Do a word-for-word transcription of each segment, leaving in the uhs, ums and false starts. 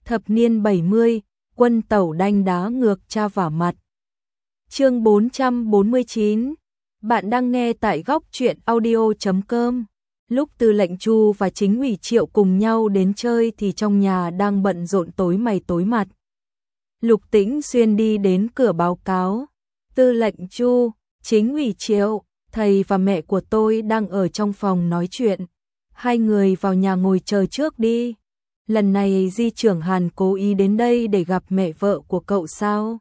Thập niên bảy mươi, quân tẩu đanh đá ngược cha vả mặt. Chương bốn trăm bốn mươi chín. Bạn đang nghe tại góc truyện audio chấm com. Lúc Tư lệnh Chu và Chính ủy Triệu cùng nhau đến chơi thì trong nhà đang bận rộn tối mày tối mặt. Lục Tĩnh Xuyên đi đến cửa báo cáo. Tư lệnh Chu, Chính ủy Triệu, thầy và mẹ của tôi đang ở trong phòng nói chuyện. Hai người vào nhà ngồi chờ trước đi. Lần này Di trưởng Hàn cố ý đến đây để gặp mẹ vợ của cậu sao?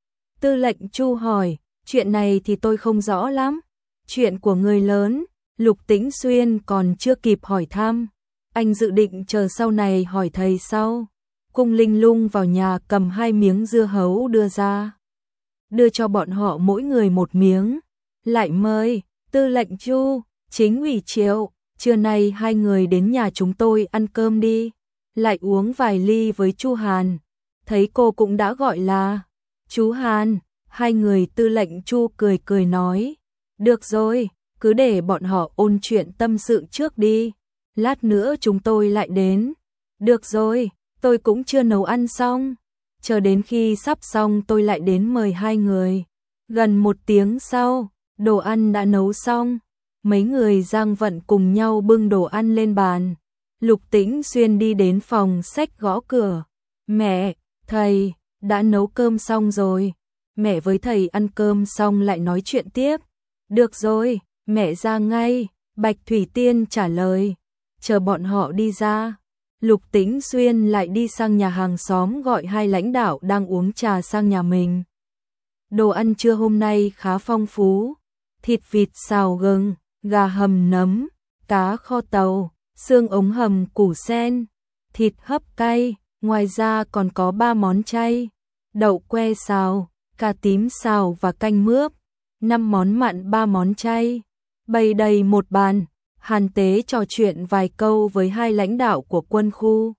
Tư lệnh Chu hỏi, chuyện này thì tôi không rõ lắm. Chuyện của người lớn, Lục Tĩnh Xuyên còn chưa kịp hỏi thăm. Anh dự định chờ sau này hỏi thầy sau. Cung Linh Lung vào nhà cầm hai miếng dưa hấu đưa ra. Đưa cho bọn họ mỗi người một miếng. Lại mời, Tư lệnh Chu, Chính ủy Triệu, trưa nay hai người đến nhà chúng tôi ăn cơm đi. Lại uống vài ly với Chu Hàn. Thấy cô cũng đã gọi là chú Hàn. Hai người Tư lệnh Chu cười cười nói, được rồi, cứ để bọn họ ôn chuyện tâm sự trước đi. Lát nữa chúng tôi lại đến. Được rồi, tôi cũng chưa nấu ăn xong. Chờ đến khi sắp xong tôi lại đến mời hai người. Gần một tiếng sau, đồ ăn đã nấu xong. Mấy người Giang Vận cùng nhau bưng đồ ăn lên bàn. Lục Tĩnh Xuyên đi đến phòng xách gõ cửa. Mẹ, thầy, đã nấu cơm xong rồi. Mẹ với thầy ăn cơm xong lại nói chuyện tiếp. Được rồi, mẹ ra ngay, Bạch Thủy Tiên trả lời. Chờ bọn họ đi ra. Lục Tĩnh Xuyên lại đi sang nhà hàng xóm gọi hai lãnh đạo đang uống trà sang nhà mình. Đồ ăn trưa hôm nay khá phong phú. Thịt vịt xào gừng, gà hầm nấm, cá kho tàu, xương ống hầm củ sen, thịt hấp cay, ngoài ra còn có ba món chay, đậu que xào, cà tím xào và canh mướp, năm món mặn ba món chay, bày đầy một bàn. Hàn Tế trò chuyện vài câu với hai lãnh đạo của quân khu.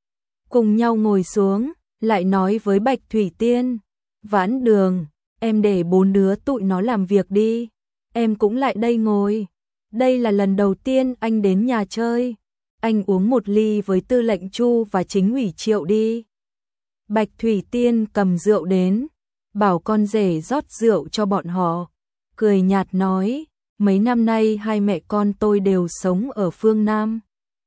Cùng nhau ngồi xuống, lại nói với Bạch Thủy Tiên, Vãn Đường, em để bốn đứa tụi nó làm việc đi, em cũng lại đây ngồi. Đây là lần đầu tiên anh đến nhà chơi, anh uống một ly với Tư lệnh Chu và Chính ủy Triệu đi. Bạch Thủy Tiên cầm rượu đến, bảo con rể rót rượu cho bọn họ, cười nhạt nói, mấy năm nay hai mẹ con tôi đều sống ở phương Nam.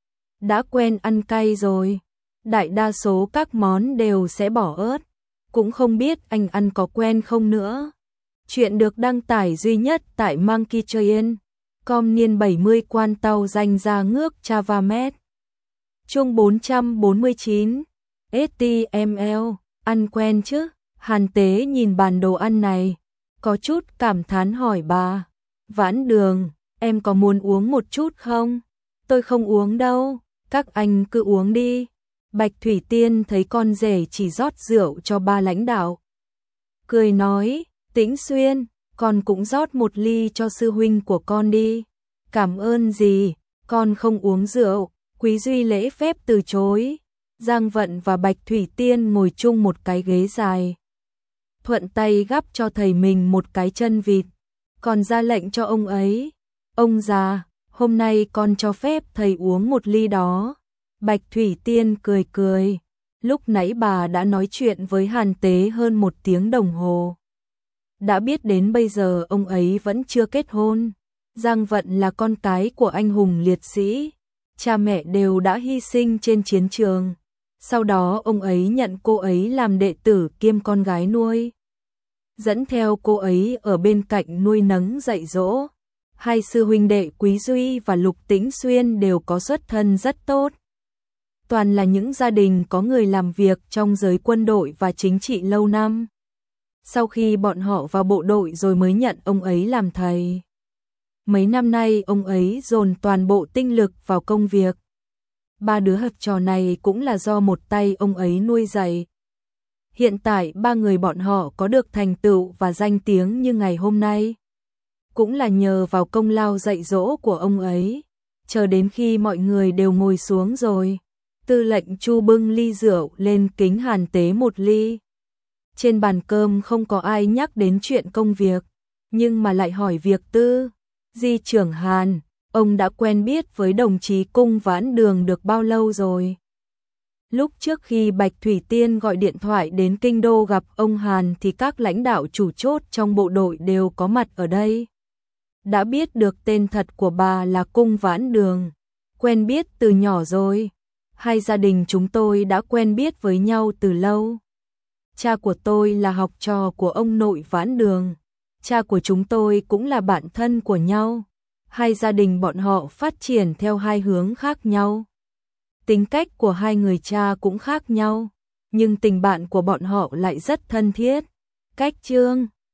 Đã quen ăn cay rồi, đại đa số các món đều sẽ bỏ ớt, cũng không biết anh ăn có quen không nữa. Chuyện được đăng tải duy nhất tại Monkey Train. Com niên bảy mươi quan tàu danh ra ngước Chavamet. Chương bốn trăm bốn mươi chín. ét tê em lờ, ăn quen chứ? Hàn Tế nhìn bàn đồ ăn này, có chút cảm thán hỏi bà, Vãn Đường, em có muốn uống một chút không? Tôi không uống đâu, các anh cứ uống đi. Bạch Thủy Tiên thấy con rể chỉ rót rượu cho ba lãnh đạo. Cười nói, Tĩnh Xuyên, con cũng rót một ly cho sư huynh của con đi. Cảm ơn gì, con không uống rượu. Quý Duy lễ phép từ chối. Giang Vận và Bạch Thủy Tiên ngồi chung một cái ghế dài. Thuận tay gắp cho thầy mình một cái chân vịt, còn ra lệnh cho ông ấy. Ông già, hôm nay con cho phép thầy uống một ly đó. Bạch Thủy Tiên cười cười. Lúc nãy bà đã nói chuyện với Hàn Tế hơn một tiếng đồng hồ. Đã biết đến bây giờ ông ấy vẫn chưa kết hôn. Giang Vận là con cái của anh hùng liệt sĩ. Cha mẹ đều đã hy sinh trên chiến trường. Sau đó ông ấy nhận cô ấy làm đệ tử kiêm con gái nuôi. Dẫn theo cô ấy ở bên cạnh nuôi nấng dạy dỗ. Hai sư huynh đệ Quý Duy và Lục Tĩnh Xuyên đều có xuất thân rất tốt. Toàn là những gia đình có người làm việc trong giới quân đội và chính trị lâu năm. Sau khi bọn họ vào bộ đội rồi mới nhận ông ấy làm thầy. Mấy năm nay ông ấy dồn toàn bộ tinh lực vào công việc. Ba đứa học trò này cũng là do một tay ông ấy nuôi dạy. Hiện tại ba người bọn họ có được thành tựu và danh tiếng như ngày hôm nay, cũng là nhờ vào công lao dạy dỗ của ông ấy. Chờ đến khi mọi người đều ngồi xuống rồi, Tư lệnh Chu bưng ly rượu lên kính Hàn Tế một ly. Trên bàn cơm không có ai nhắc đến chuyện công việc, nhưng mà lại hỏi việc tư. Di trưởng Hàn, ông đã quen biết với đồng chí Cung Vãn Đường được bao lâu rồi? Lúc trước khi Bạch Thủy Tiên gọi điện thoại đến kinh đô gặp ông Hàn thì các lãnh đạo chủ chốt trong bộ đội đều có mặt ở đây. Đã biết được tên thật của bà là Cung Vãn Đường, quen biết từ nhỏ rồi. Hai gia đình chúng tôi đã quen biết với nhau từ lâu. Cha của tôi là học trò của ông nội Vãn Đường, cha của chúng tôi cũng là bạn thân của nhau. Hai gia đình bọn họ phát triển theo hai hướng khác nhau. Tính cách của hai người cha cũng khác nhau, nhưng tình bạn của bọn họ lại rất thân thiết. Cách Chương